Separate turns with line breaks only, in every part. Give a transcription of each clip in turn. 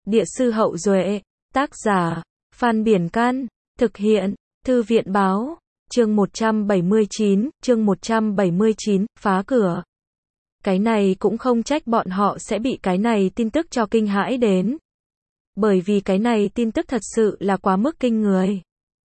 Địa sư Hậu Duệ, tác giả, Phan Biển Can, thực hiện, Thư viện Báo, chương 179, phá cửa. Cái này cũng không trách bọn họ sẽ bị cái này tin tức cho kinh hãi đến. Bởi vì cái này tin tức thật sự là quá mức kinh người.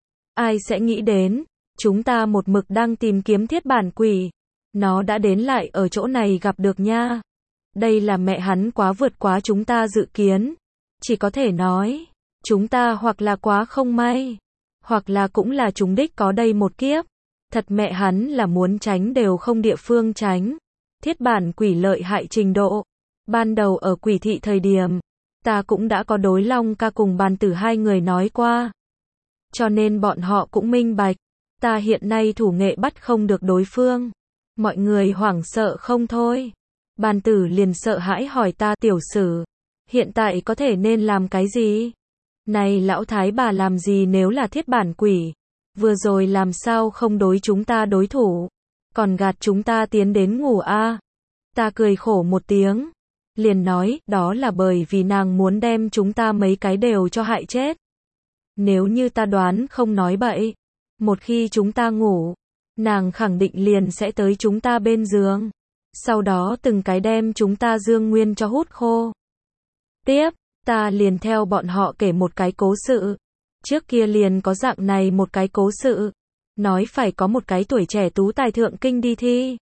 Ai sẽ nghĩ đến, chúng ta một mực đang tìm kiếm thiết bản quỷ. Nó đã đến lại ở chỗ này gặp được nha. Đây là mẹ hắn quá vượt quá chúng ta dự kiến. Chỉ có thể nói, chúng ta hoặc là quá không may, hoặc là cũng là chúng đích có đây một kiếp. Thật mẹ hắn là muốn tránh đều không địa phương tránh. Thiết bản quỷ lợi hại trình độ. Ban đầu ở quỷ thị thời điểm, ta cũng đã có đối Long ca cùng Bàn Tử hai người nói qua. Cho nên bọn họ cũng minh bạch, ta hiện nay thủ nghệ bắt không được đối phương. Mọi người hoảng sợ không thôi. Bàn Tử liền sợ hãi hỏi ta, tiểu sử, hiện tại có thể nên làm cái gì? Này lão thái bà làm gì nếu là thiết bản quỷ? Vừa rồi làm sao không đối chúng ta đối thủ? Còn gạt chúng ta tiến đến ngủ a? Ta cười khổ một tiếng. Liền nói, đó là bởi vì nàng muốn đem chúng ta mấy cái đều cho hại chết. Nếu như ta đoán không nói bậy, một khi chúng ta ngủ, nàng khẳng định liền sẽ tới chúng ta bên giường. Sau đó từng cái đem chúng ta dương nguyên cho hút khô. Tiếp, ta liền theo bọn họ kể một cái cố sự. Trước kia liền có dạng này một cái cố sự. Nói phải có một cái tuổi trẻ tú tài thượng kinh đi thi.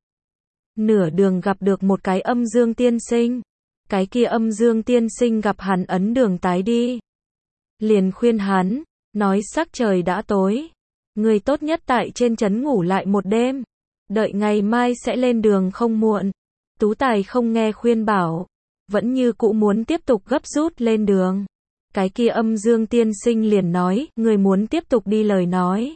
Nửa đường gặp được một cái âm dương tiên sinh. Cái kia âm dương tiên sinh gặp hắn ấn đường tái đi. Liền khuyên hắn, nói sắc trời đã tối. Người tốt nhất tại trên trấn ngủ lại một đêm. Đợi ngày mai sẽ lên đường không muộn. Tú tài không nghe khuyên bảo. Vẫn như cũ muốn tiếp tục gấp rút lên đường. Cái kia âm dương tiên sinh liền nói, người muốn tiếp tục đi lời nói.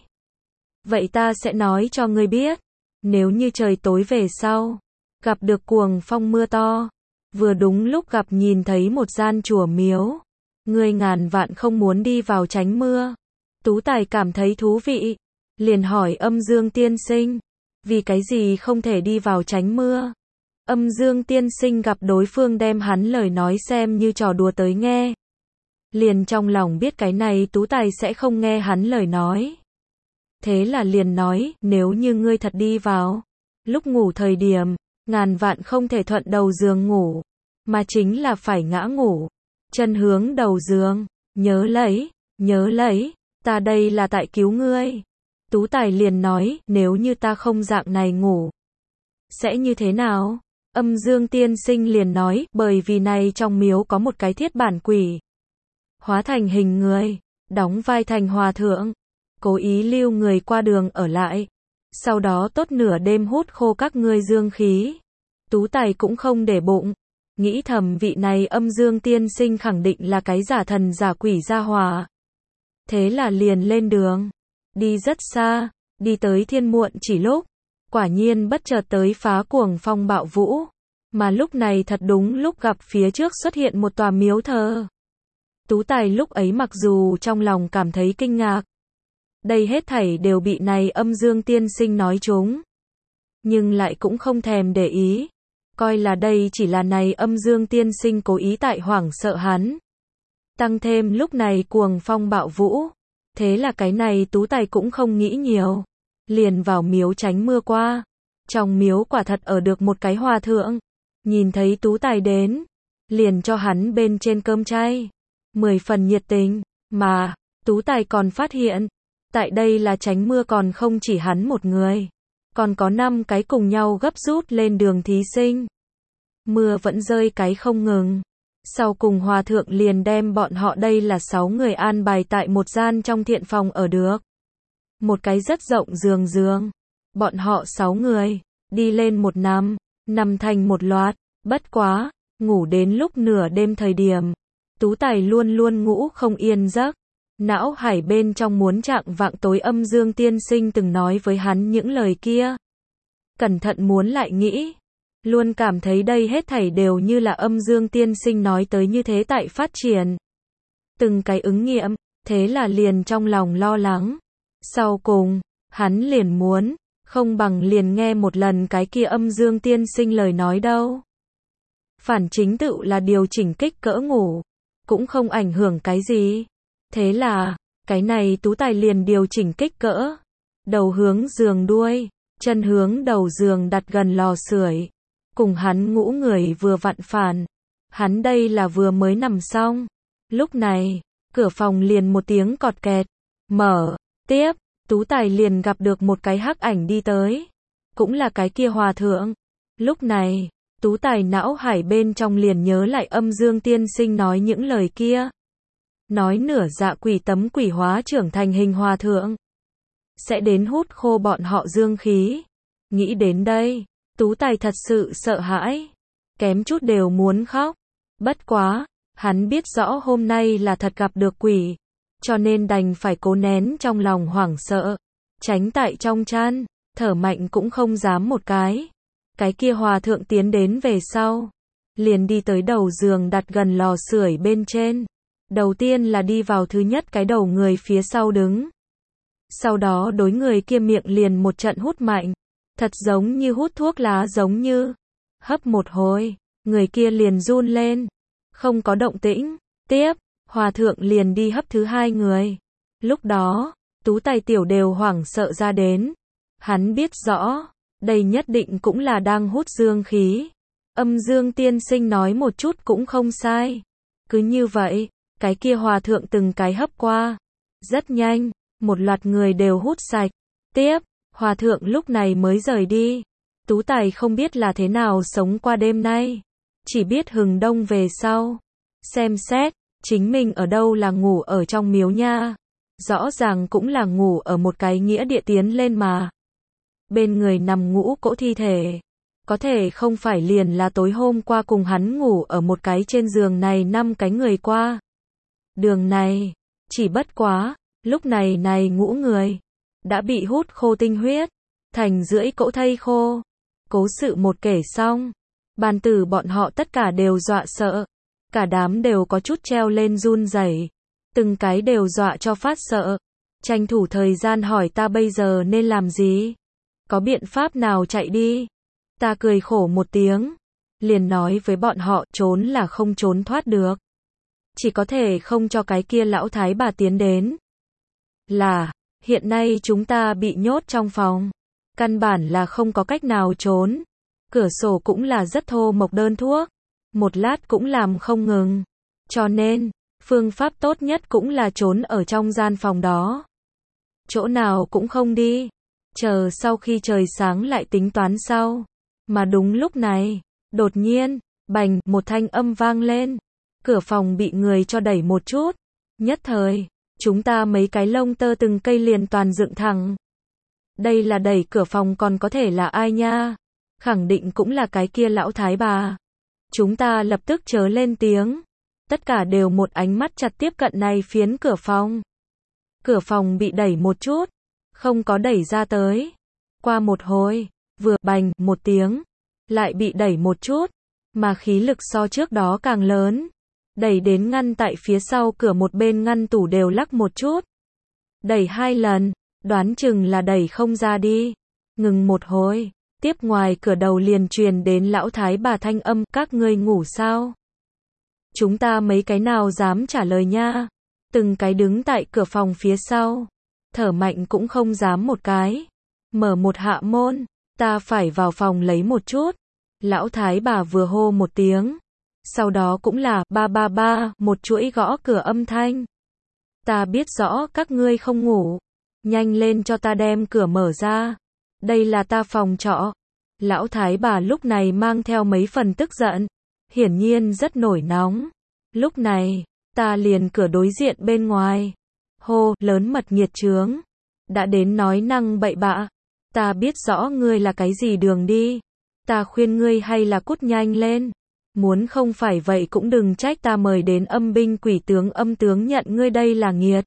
Vậy ta sẽ nói cho ngươi biết. Nếu như trời tối về sau, gặp được cuồng phong mưa to, vừa đúng lúc gặp nhìn thấy một gian chùa miếu, ngươi ngàn vạn không muốn đi vào tránh mưa. Tú tài cảm thấy thú vị, liền hỏi âm dương tiên sinh, vì cái gì không thể đi vào tránh mưa? Âm dương tiên sinh gặp đối phương đem hắn lời nói xem như trò đùa tới nghe. Liền trong lòng biết cái này tú tài sẽ không nghe hắn lời nói. Thế là liền nói, nếu như ngươi thật đi vào, lúc ngủ thời điểm, ngàn vạn không thể thuận đầu giường ngủ, mà chính là phải ngã ngủ, chân hướng đầu giường, nhớ lấy, ta đây là tại cứu ngươi. Tú tài liền nói, nếu như ta không dạng này ngủ, sẽ như thế nào? Âm dương tiên sinh liền nói, bởi vì này trong miếu có một cái thiết bản quỷ. Hóa thành hình người, đóng vai thành hòa thượng, cố ý lưu người qua đường ở lại. Sau đó tốt nửa đêm hút khô các ngươi dương khí. Tú tài cũng không để bụng. Nghĩ thầm vị này âm dương tiên sinh khẳng định là cái giả thần giả quỷ gia hòa. Thế là liền lên đường. Đi rất xa, đi tới thiên muộn chỉ lúc. Quả nhiên bất chợt tới phá cuồng phong bạo vũ. Mà lúc này thật đúng lúc gặp phía trước xuất hiện một tòa miếu thờ. Tú tài lúc ấy mặc dù trong lòng cảm thấy kinh ngạc. Đây hết thảy đều bị này âm dương tiên sinh nói trúng. Nhưng lại cũng không thèm để ý. Coi là đây chỉ là này âm dương tiên sinh cố ý tại hoảng sợ hắn. Tăng thêm lúc này cuồng phong bạo vũ. Thế là cái này tú tài cũng không nghĩ nhiều. Liền vào miếu tránh mưa qua. Trong miếu quả thật ở được một cái hòa thượng. Nhìn thấy tú tài đến. Liền cho hắn bên trên cơm chay. 10 phần nhiệt tình. Mà, tú tài còn phát hiện. Tại đây là tránh mưa còn không chỉ hắn một người. Còn có 5 cái cùng nhau gấp rút lên đường thí sinh. Mưa vẫn rơi cái không ngừng. Sau cùng hòa thượng liền đem bọn họ đây là 6 người an bài tại một gian trong thiện phòng ở được. Một cái rất rộng giường. Bọn họ 6 người, đi lên một nằm thành một loạt. Bất quá, ngủ đến lúc nửa đêm thời điểm. Tú tài luôn luôn ngủ không yên giấc. Não hải bên trong muốn trạng vạng tối âm dương tiên sinh từng nói với hắn những lời kia. Cẩn thận muốn lại nghĩ. Luôn cảm thấy đây hết thảy đều như là âm dương tiên sinh nói tới như thế tại phát triển. Từng cái ứng nghiệm, thế là liền trong lòng lo lắng. Sau cùng, hắn liền muốn, không bằng liền nghe một lần cái kia âm dương tiên sinh lời nói đâu. Phản chính tự là điều chỉnh kích cỡ ngủ. cũng không ảnh hưởng cái gì. Thế là, cái này Tú Tài liền điều chỉnh kích cỡ. Đầu hướng giường đuôi, chân hướng đầu giường đặt gần lò sưởi. Cùng hắn ngũ người vừa vặn phản. Hắn đây là vừa mới nằm xong. Lúc này, cửa phòng liền một tiếng cọt kẹt. Mở, tiếp, Tú Tài liền gặp được một cái hắc ảnh đi tới. Cũng là cái kia hòa thượng. Lúc này, Tú Tài não hải bên trong liền nhớ lại Âm Dương tiên sinh nói những lời kia. Nói nửa dạ quỷ tấm quỷ hóa trưởng thành hình hòa thượng. Sẽ đến hút khô bọn họ dương khí. Nghĩ đến đây, Tú Tài thật sự sợ hãi. Kém chút đều muốn khóc. Bất quá, hắn biết rõ hôm nay là thật gặp được quỷ. Cho nên đành phải cố nén trong lòng hoảng sợ. Tránh tại trong chăn, thở mạnh cũng không dám một cái. Cái kia hòa thượng tiến đến về sau. Liền đi tới đầu giường đặt gần lò sưởi bên trên. Đầu tiên là đi vào thứ nhất cái đầu người phía sau đứng. Sau đó đối người kia miệng liền một trận hút mạnh. Thật giống như hút thuốc lá giống như. Hấp một hồi, người kia liền run lên. Không có động tĩnh. Tiếp, hòa thượng liền đi hấp thứ hai người. Lúc đó, Tú Tài tiểu đều hoảng sợ ra đến. Hắn biết rõ, đây nhất định cũng là đang hút dương khí. Âm Dương tiên sinh nói một chút cũng không sai. Cứ như vậy, cái kia hòa thượng từng cái hấp qua. Rất nhanh, một loạt người đều hút sạch. Tiếp, hòa thượng lúc này mới rời đi. Tú Tài không biết là thế nào sống qua đêm nay. Chỉ biết hừng đông về sau. Xem xét, chính mình ở đâu là ngủ ở trong miếu nha. Rõ ràng cũng là ngủ ở một cái nghĩa địa tiến lên mà. Bên người nằm ngũ cỗ thi thể. Có thể không phải liền là tối hôm qua cùng hắn ngủ ở một cái trên giường này 5 cái người qua. Đường này, chỉ bất quá, lúc này ngũ người, đã bị hút khô tinh huyết, thành rưỡi cỗ thây khô. Cố sự một kể xong, bàn tử bọn họ tất cả đều dọa sợ. Cả đám đều có chút treo lên run rẩy, từng cái đều dọa cho phát sợ. Tranh thủ thời gian hỏi ta bây giờ nên làm gì? Có biện pháp nào chạy đi? Ta cười khổ một tiếng, liền nói với bọn họ trốn là không trốn thoát được. Chỉ có thể không cho cái kia lão thái bà tiến đến. Là, hiện nay chúng ta bị nhốt trong phòng. Căn bản là không có cách nào trốn. Cửa sổ cũng là rất thô mộc đơn thuốc. Một lát cũng làm không ngừng. Cho nên, phương pháp tốt nhất cũng là trốn ở trong gian phòng đó. Chỗ nào cũng không đi. Chờ sau khi trời sáng lại tính toán sau. Mà đúng lúc này, đột nhiên, bành, một thanh âm vang lên. Cửa phòng bị người cho đẩy một chút. Nhất thời, chúng ta mấy cái lông tơ từng cây liền toàn dựng thẳng. Đây là đẩy cửa phòng còn có thể là ai nha? Khẳng định cũng là cái kia lão thái bà. Chúng ta lập tức chớ lên tiếng. Tất cả đều một ánh mắt chặt tiếp cận này phiến cửa phòng. Cửa phòng bị đẩy một chút, không có đẩy ra tới. Qua một hồi, vừa bành một tiếng, lại bị đẩy một chút, mà khí lực so trước đó càng lớn. Đẩy đến ngăn tại phía sau cửa một bên ngăn tủ đều lắc một chút. Đẩy 2 lần, đoán chừng là đẩy không ra đi. Ngừng một hồi, tiếp ngoài cửa đầu liền truyền đến lão thái bà thanh âm, các ngươi ngủ sao? Chúng ta mấy cái nào dám trả lời nha. Từng cái đứng tại cửa phòng phía sau, thở mạnh cũng không dám một cái. Mở một hạ môn, ta phải vào phòng lấy một chút. Lão thái bà vừa hô một tiếng. Sau đó cũng là ba ba ba, một chuỗi gõ cửa âm thanh. Ta biết rõ các ngươi không ngủ. Nhanh lên cho ta đem cửa mở ra. Đây là ta phòng trọ. Lão thái bà lúc này mang theo mấy phần tức giận. Hiển nhiên rất nổi nóng. Lúc này, ta liền cửa đối diện bên ngoài. Hô, lớn mật nghiệt chướng. Đã đến nói năng bậy bạ. Ta biết rõ ngươi là cái gì đường đi. Ta khuyên ngươi hay là cút nhanh lên. Muốn không phải vậy cũng đừng trách ta mời đến âm binh quỷ tướng âm tướng nhận ngươi đây là nghiệt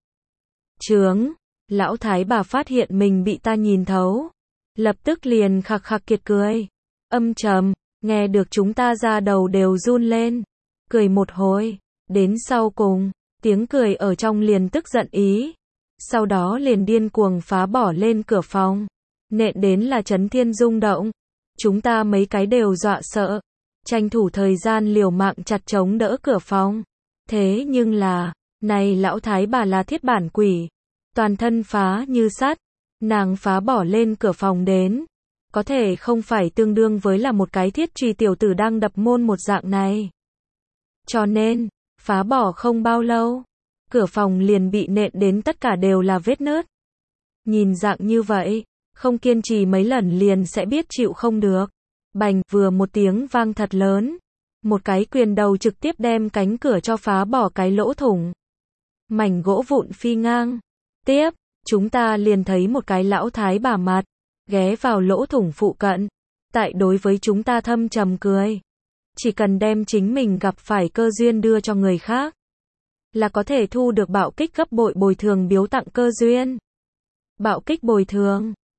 chướng. Lão thái bà phát hiện mình bị ta nhìn thấu. Lập tức liền khạc khạc kiệt cười. Âm trầm, nghe được chúng ta ra đầu đều run lên. Cười một hồi, đến sau cùng, tiếng cười ở trong liền tức giận ý. Sau đó liền điên cuồng phá bỏ lên cửa phòng. Nện đến là chấn thiên rung động. Chúng ta mấy cái đều dọa sợ. Tranh thủ thời gian liều mạng chặt chống đỡ cửa phòng. Thế nhưng là, này lão thái bà là thiết bản quỷ, toàn thân phá như sắt, nàng phá bỏ lên cửa phòng đến, có thể không phải tương đương với là một cái thiết truy tiểu tử đang đập môn một dạng này. Cho nên, phá bỏ không bao lâu, cửa phòng liền bị nện đến tất cả đều là vết nứt. Nhìn dạng như vậy, không kiên trì mấy lần liền sẽ biết chịu không được. Bành, vừa một tiếng vang thật lớn. Một cái quyền đầu trực tiếp đem cánh cửa cho phá bỏ cái lỗ thủng. Mảnh gỗ vụn phi ngang. Tiếp, chúng ta liền thấy một cái lão thái bà mặt, ghé vào lỗ thủng phụ cận. Tại đối với chúng ta thâm trầm cười. Chỉ cần đem chính mình gặp phải cơ duyên đưa cho người khác, là có thể thu được bạo kích gấp bội bồi thường biếu tặng cơ duyên. Bạo kích bồi thường.